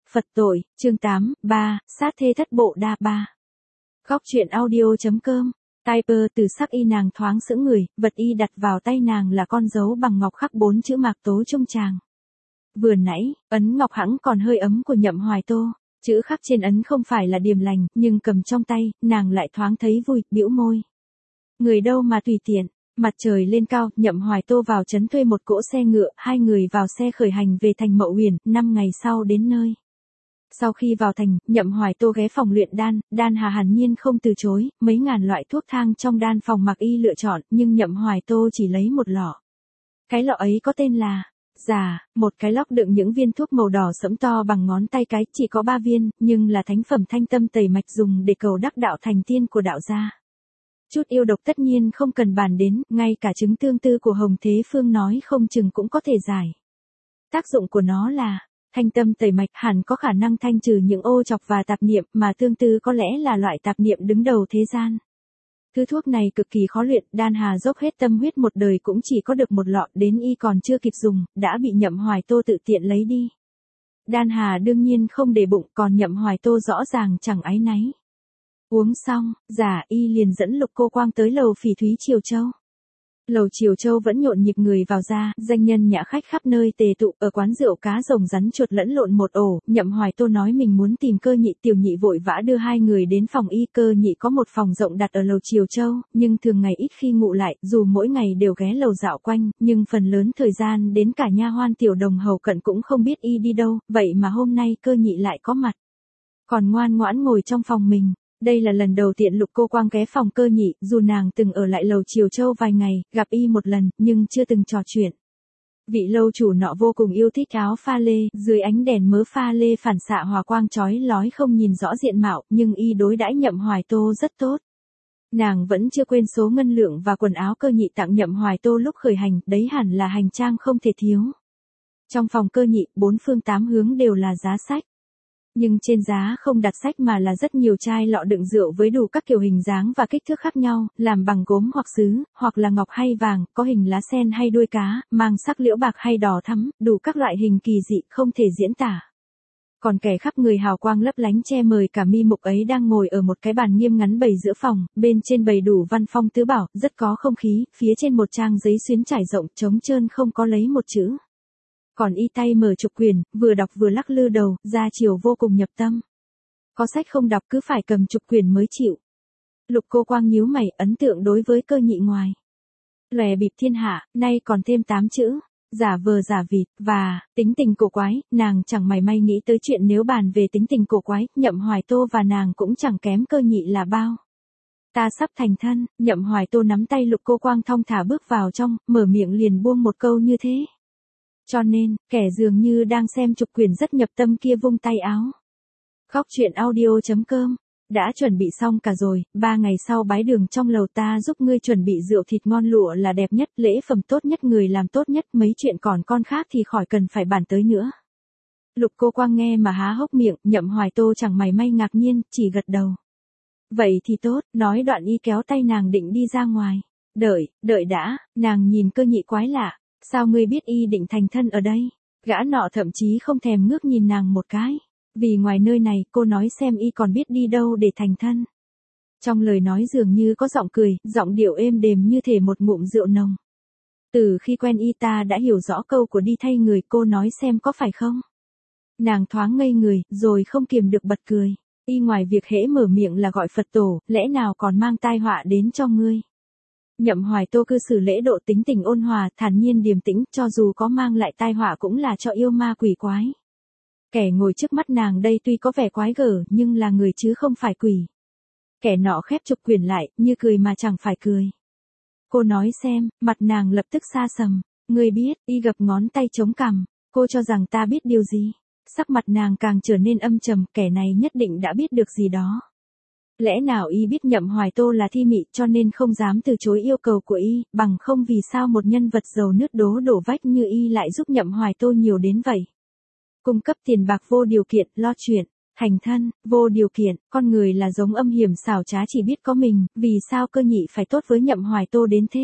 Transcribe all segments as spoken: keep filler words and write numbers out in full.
Phật tội, chương tám, ba, sát thê thất bộ đa ba. Góc truyện audio.com. Typer từ sắc y nàng thoáng sững người, vật y đặt vào tay nàng là con dấu bằng ngọc khắc bốn chữ mạc tố trung tràng. Vừa nãy, ấn ngọc hẵng còn hơi ấm của Nhậm Hoài Tô, chữ khắc trên ấn không phải là điềm lành, nhưng cầm trong tay, nàng lại thoáng thấy vui, bĩu môi. Người đâu mà tùy tiện. Mặt trời lên cao, Nhậm Hoài Tô vào trấn thuê một cỗ xe ngựa, hai người vào xe khởi hành về thành Mậu Huyền, năm ngày sau đến nơi. Sau khi vào thành, Nhậm Hoài Tô ghé phòng luyện đan, Đan Hà hàn nhiên không từ chối, mấy ngàn loại thuốc thang trong đan phòng mặc y lựa chọn, nhưng Nhậm Hoài Tô chỉ lấy một lọ. Cái lọ ấy có tên là Già, một cái lốc đựng những viên thuốc màu đỏ sẫm to bằng ngón tay cái, chỉ có ba viên, nhưng là thánh phẩm thanh tâm tẩy mạch dùng để cầu đắc đạo thành tiên của đạo gia. Chút yêu độc tất nhiên không cần bàn đến, ngay cả chứng tương tư của Hồng Thế Phương nói không chừng cũng có thể giải. Tác dụng của nó là, thanh tâm tẩy mạch hẳn có khả năng thanh trừ những ô trọc và tạp niệm, mà tương tư có lẽ là loại tạp niệm đứng đầu thế gian. Thứ thuốc này cực kỳ khó luyện, Đan Hà dốc hết tâm huyết một đời cũng chỉ có được một lọ, đến y còn chưa kịp dùng, đã bị Nhậm Hoài Tô tự tiện lấy đi. Đan Hà đương nhiên không để bụng, còn Nhậm Hoài Tô rõ ràng chẳng áy náy. Uống xong, Giả y liền dẫn Lục Cô Quang tới lầu Phỉ Thúy Triều Châu. Lầu Triều Châu vẫn nhộn nhịp người vào ra, danh nhân nhã khách khắp nơi tề tụ, ở quán rượu cá rồng rắn chuột lẫn lộn một ổ. Nhậm Hoài Tô nói mình muốn tìm Cơ Nhị, Tiểu Nhị vội vã đưa hai người đến phòng y. Cơ Nhị có một phòng rộng đặt ở lầu Triều Châu, nhưng thường ngày ít khi ngụ lại, dù mỗi ngày đều ghé lầu dạo quanh, nhưng phần lớn thời gian đến cả nha hoan tiểu đồng hầu cận cũng không biết y đi đâu, vậy mà hôm nay Cơ Nhị lại có mặt. Còn ngoan ngoãn ngồi trong phòng mình. Đây là lần đầu tiện Lục Cô Quang ghé phòng Cơ Nhị, dù nàng từng ở lại lầu Triều Châu vài ngày, gặp y một lần, nhưng chưa từng trò chuyện. Vị lâu chủ nọ vô cùng yêu thích áo pha lê, dưới ánh đèn mớ pha lê phản xạ hòa quang chói lói không nhìn rõ diện mạo, nhưng y đối đãi Nhậm Hoài Tô rất tốt. Nàng vẫn chưa quên số ngân lượng và quần áo Cơ Nhị tặng Nhậm Hoài Tô lúc khởi hành, đấy hẳn là hành trang không thể thiếu. Trong phòng Cơ Nhị, bốn phương tám hướng đều là giá sách. Nhưng trên giá không đặt sách mà là rất nhiều chai lọ đựng rượu với đủ các kiểu hình dáng và kích thước khác nhau, làm bằng gốm hoặc sứ, hoặc là ngọc hay vàng, có hình lá sen hay đuôi cá, mang sắc liễu bạc hay đỏ thắm, đủ các loại hình kỳ dị không thể diễn tả. Còn kẻ khắp người hào quang lấp lánh che mời cả mi mục ấy đang ngồi ở một cái bàn nghiêm ngắn bày giữa phòng, bên trên bày đủ văn phong tứ bảo, rất có không khí, phía trên một trang giấy xuyến trải rộng trống trơn không có lấy một chữ. Còn y tay mở trục quyển, vừa đọc vừa lắc lư đầu, ra chiều vô cùng nhập tâm. Có sách không đọc cứ phải cầm trục quyển mới chịu. Lục Cô Quang nhíu mày, ấn tượng đối với Cơ Nhị ngoài lòe bịp thiên hạ, nay còn thêm tám chữ, giả vờ giả vịt, và tính tình cổ quái, nàng chẳng mảy may nghĩ tới chuyện nếu bàn về tính tình cổ quái, Nhậm Hoài Tô và nàng cũng chẳng kém Cơ Nhị là bao. Ta sắp thành thân, Nhậm Hoài Tô nắm tay Lục Cô Quang thong thả bước vào trong, mở miệng liền buông một câu như thế. Cho nên, kẻ dường như đang xem trục quyển rất nhập tâm kia vung tay áo. Góc truyện audio.com. Đã chuẩn bị xong cả rồi, ba ngày sau bái đường trong lầu ta giúp ngươi chuẩn bị rượu thịt ngon lụa là đẹp nhất, lễ phẩm tốt nhất, người làm tốt nhất, mấy chuyện còn con khác thì khỏi cần phải bàn tới nữa. Lục Cô Quang nghe mà há hốc miệng, Nhậm Hoài Tô chẳng mảy may ngạc nhiên, chỉ gật đầu. Vậy thì tốt, nói đoạn y kéo tay nàng định đi ra ngoài. Đợi, đợi đã, nàng nhìn Cơ Nhị quái lạ. Sao ngươi biết y định thành thân ở đây? Gã nọ thậm chí không thèm ngước nhìn nàng một cái. Vì ngoài nơi này, cô nói xem y còn biết đi đâu để thành thân. Trong lời nói dường như có giọng cười, giọng điệu êm đềm như thể một ngụm rượu nồng. Từ khi quen y ta đã hiểu rõ câu của đi thay người, cô nói xem có phải không? Nàng thoáng ngây người, rồi không kiềm được bật cười. Y ngoài việc hễ mở miệng là gọi Phật tổ, lẽ nào còn mang tai họa đến cho ngươi? Nhậm Hoài Tô cư xử lễ độ, tính tình ôn hòa, thản nhiên điềm tĩnh, cho dù có mang lại tai họa cũng là cho yêu ma quỷ quái. Kẻ ngồi trước mắt nàng đây tuy có vẻ quái gở, nhưng là người chứ không phải quỷ. Kẻ nọ khép trục quyển lại, như cười mà chẳng phải cười. Cô nói xem, mặt nàng lập tức xa sầm. Ngươi biết, y gập ngón tay chống cằm. Cô cho rằng ta biết điều gì? Sắc mặt nàng càng trở nên âm trầm, kẻ này nhất định đã biết được gì đó. Lẽ nào y biết Nhậm Hoài Tô là thi mị cho nên không dám từ chối yêu cầu của y, bằng không vì sao một nhân vật giàu nứt đố đổ vách như y lại giúp Nhậm Hoài Tô nhiều đến vậy. Cung cấp tiền bạc vô điều kiện, lo chuyện, thành thân, vô điều kiện, con người là giống âm hiểm xảo trá chỉ biết có mình, vì sao Cơ Nhị phải tốt với Nhậm Hoài Tô đến thế?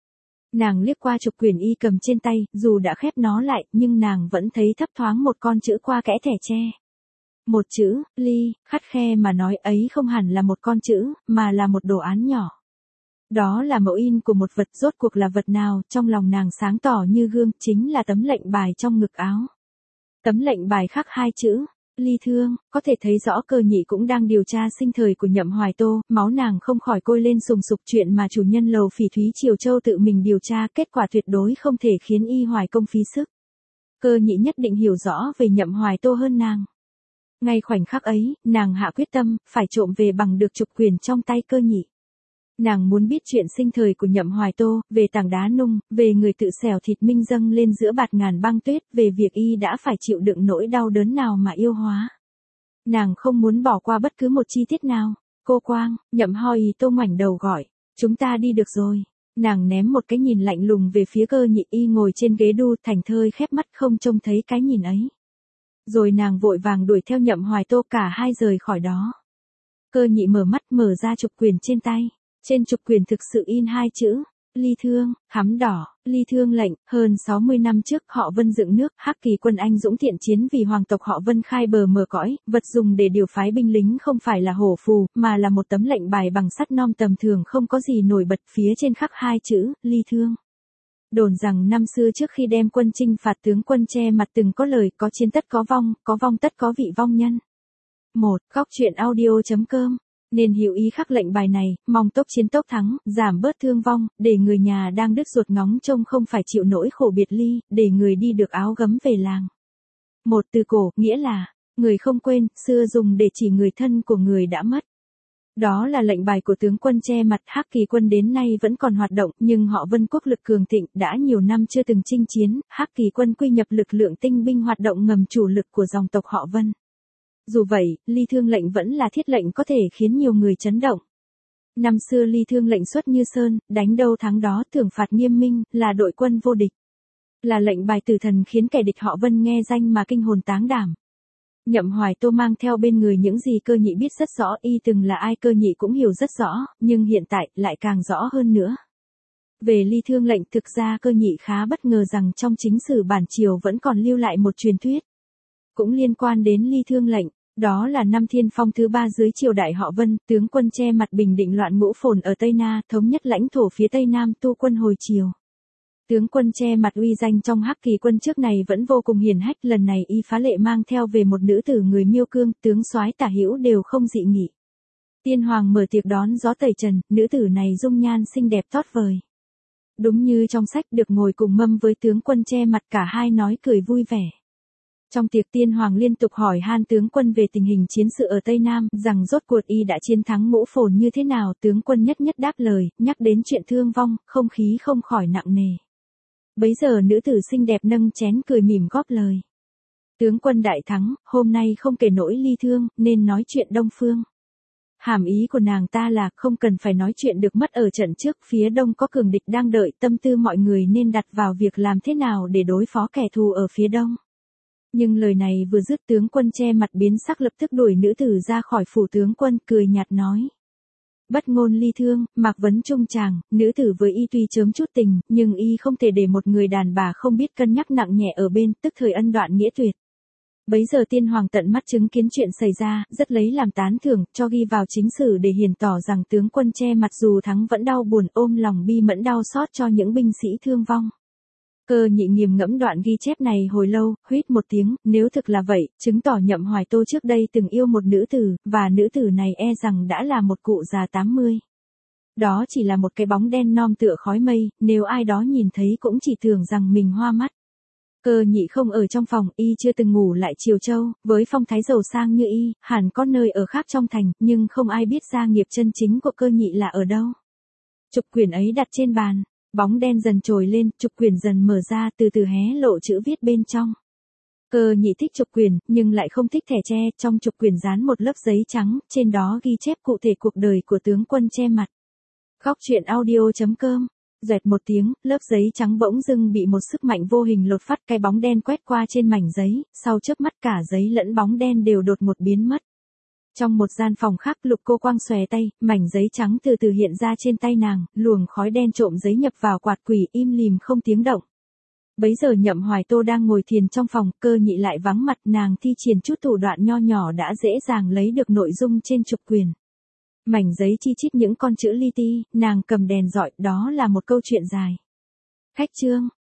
Nàng liếc qua trục quyển y cầm trên tay, dù đã khép nó lại, nhưng nàng vẫn thấy thấp thoáng một con chữ qua kẽ thẻ tre. Một chữ, ly, khắt khe mà nói ấy không hẳn là một con chữ, mà là một đồ án nhỏ. Đó là mẫu in của một vật, rốt cuộc là vật nào, trong lòng nàng sáng tỏ như gương, chính là tấm lệnh bài trong ngực áo. Tấm lệnh bài khắc hai chữ, ly thương, có thể thấy rõ Cơ Nhị cũng đang điều tra sinh thời của Nhậm Hoài Tô, máu nàng không khỏi côi lên sùng sục, chuyện mà chủ nhân lầu Phỉ Thúy Triều Châu tự mình điều tra, kết quả tuyệt đối không thể khiến y hoài công phí sức. Cơ Nhị nhất định hiểu rõ về Nhậm Hoài Tô hơn nàng. Ngay khoảnh khắc ấy, nàng hạ quyết tâm, phải trộm về bằng được trục quyền trong tay Cơ Nhị. Nàng muốn biết chuyện sinh thời của Nhậm Hoài Tô, về tảng đá nung, về người tự xẻo thịt minh dâng lên giữa bạt ngàn băng tuyết, về việc y đã phải chịu đựng nỗi đau đớn nào mà yêu hóa. Nàng không muốn bỏ qua bất cứ một chi tiết nào. Cô Quang, Nhậm Hoài Tô ngoảnh đầu gọi, chúng ta đi được rồi. Nàng ném một cái nhìn lạnh lùng về phía Cơ Nhị, y ngồi trên ghế đu thảnh thơi khép mắt không trông thấy cái nhìn ấy. Rồi nàng vội vàng đuổi theo Nhậm Hoài Tô, cả hai rời khỏi đó. Cơ Nhị mở mắt, mở ra trục quyền trên tay. Trên trục quyền thực sự in hai chữ, ly thương, khắm đỏ, ly thương lệnh. Hơn sáu mươi năm trước, họ Vân dựng nước, Hắc Kỳ quân anh dũng thiện chiến vì hoàng tộc họ Vân khai bờ mở cõi, vật dùng để điều phái binh lính không phải là hổ phù, mà là một tấm lệnh bài bằng sắt non tầm thường không có gì nổi bật, phía trên khắc hai chữ, ly thương. Đồn rằng năm xưa trước khi đem quân chinh phạt, tướng quân Che Mặt từng có lời, có chiến tất có vong, có vong tất có vị vong nhân. một. Góc truyện audio chấm com nên hiểu ý khắc lệnh bài này, mong tốc chiến tốc thắng, giảm bớt thương vong, để người nhà đang đứt ruột ngóng trông không phải chịu nỗi khổ biệt ly, để người đi được áo gấm về làng. Một từ cổ, nghĩa là, người không quên, xưa dùng để chỉ người thân của người đã mất. Đó là lệnh bài của tướng quân Che Mặt. Hắc Kỳ quân đến nay vẫn còn hoạt động, nhưng họ Vân quốc lực cường thịnh, đã nhiều năm chưa từng chinh chiến, Hắc Kỳ quân quy nhập lực lượng tinh binh hoạt động ngầm chủ lực của dòng tộc họ Vân. Dù vậy, ly thương lệnh vẫn là thiết lệnh có thể khiến nhiều người chấn động. Năm xưa ly thương lệnh xuất như sơn, đánh đâu thắng đó, thưởng phạt nghiêm minh, là đội quân vô địch. Là lệnh bài tử thần khiến kẻ địch họ Vân nghe danh mà kinh hồn táng đảm. Nhậm Hoài Tô mang theo bên người những gì Cơ Nhị biết rất rõ, y từng là ai Cơ Nhị cũng hiểu rất rõ, nhưng hiện tại lại càng rõ hơn nữa. Về ly thương lệnh, thực ra Cơ Nhị khá bất ngờ rằng trong chính sử bản triều vẫn còn lưu lại một truyền thuyết. Cũng liên quan đến ly thương lệnh, đó là năm Thiên Phong thứ ba dưới triều đại họ Vân, tướng quân Che Mặt bình định loạn ngũ phồn ở Tây Na, thống nhất lãnh thổ phía Tây Nam, tu quân hồi triều. Tướng quân Che Mặt uy danh trong Hắc Kỳ quân trước này vẫn vô cùng hiển hách, lần này y phá lệ mang theo về một nữ tử người Miêu Cương, tướng soái tả hữu đều không dị nghị. Tiên hoàng mở tiệc đón gió tẩy trần, nữ tử này dung nhan xinh đẹp tót vời. Đúng như trong sách, được ngồi cùng mâm với tướng quân Che Mặt, cả hai nói cười vui vẻ. Trong tiệc, tiên hoàng liên tục hỏi han tướng quân về tình hình chiến sự ở Tây Nam, rằng rốt cuộc y đã chiến thắng ngũ phồn như thế nào, tướng quân nhất nhất đáp lời, nhắc đến chuyện thương vong, không khí không khỏi nặng nề. Bấy giờ nữ tử xinh đẹp nâng chén cười mỉm góp lời. Tướng quân đại thắng, hôm nay không kể nỗi ly thương, nên nói chuyện Đông Phương. Hàm ý của nàng ta là không cần phải nói chuyện được mất ở trận trước, phía đông có cường địch đang đợi, tâm tư mọi người nên đặt vào việc làm thế nào để đối phó kẻ thù ở phía đông. Nhưng lời này vừa dứt, tướng quân Che Mặt biến sắc, lập tức đuổi nữ tử ra khỏi phủ tướng quân, cười nhạt nói. Bất ngôn ly thương, mạc vấn trung chàng, nữ tử với y tuy chớm chút tình, nhưng y không thể để một người đàn bà không biết cân nhắc nặng nhẹ ở bên, tức thời ân đoạn nghĩa tuyệt. Bấy giờ tiên hoàng tận mắt chứng kiến chuyện xảy ra, rất lấy làm tán thưởng, cho ghi vào chính sử để hiển tỏ rằng tướng quân Che Mặt dù thắng vẫn đau buồn, ôm lòng bi mẫn đau xót cho những binh sĩ thương vong. Cơ Nhị nghiềm ngẫm đoạn ghi chép này hồi lâu, huýt một tiếng, nếu thực là vậy, chứng tỏ Nhậm Hoài Tô trước đây từng yêu một nữ tử, và nữ tử này e rằng đã là một cụ già tám mươi. Đó chỉ là một cái bóng đen non tựa khói mây, nếu ai đó nhìn thấy cũng chỉ tưởng rằng mình hoa mắt. Cơ Nhị không ở trong phòng, y chưa từng ngủ lại Triều Châu, với phong thái giàu sang như y, hẳn có nơi ở khác trong thành, nhưng không ai biết gia nghiệp chân chính của Cơ Nhị là ở đâu. Trục quyển ấy đặt trên bàn. Bóng đen dần trồi lên, trục quyển dần mở ra, từ từ hé lộ chữ viết bên trong. Cơ Nhị thích trục quyển, nhưng lại không thích thẻ tre, trong trục quyển dán một lớp giấy trắng, trên đó ghi chép cụ thể cuộc đời của tướng quân Che Mặt. Góc truyện audio chấm com. Dẹt một tiếng, lớp giấy trắng bỗng dưng bị một sức mạnh vô hình lột phắt, cái bóng đen quét qua trên mảnh giấy, sau chớp mắt cả giấy lẫn bóng đen đều đột ngột biến mất. Trong một gian phòng khác, Lục Cô Quang xòe tay, mảnh giấy trắng từ từ hiện ra trên tay nàng, luồng khói đen trộm giấy nhập vào quạt quỷ, im lìm không tiếng động. Bấy giờ Nhậm Hoài Tô đang ngồi thiền trong phòng, Cơ Nhị lại vắng mặt, nàng thi triển chút thủ đoạn nho nhỏ đã dễ dàng lấy được nội dung trên trục quyền. Mảnh giấy chi chít những con chữ li ti, nàng cầm đèn dọi, đó là một câu chuyện dài. Khách chương.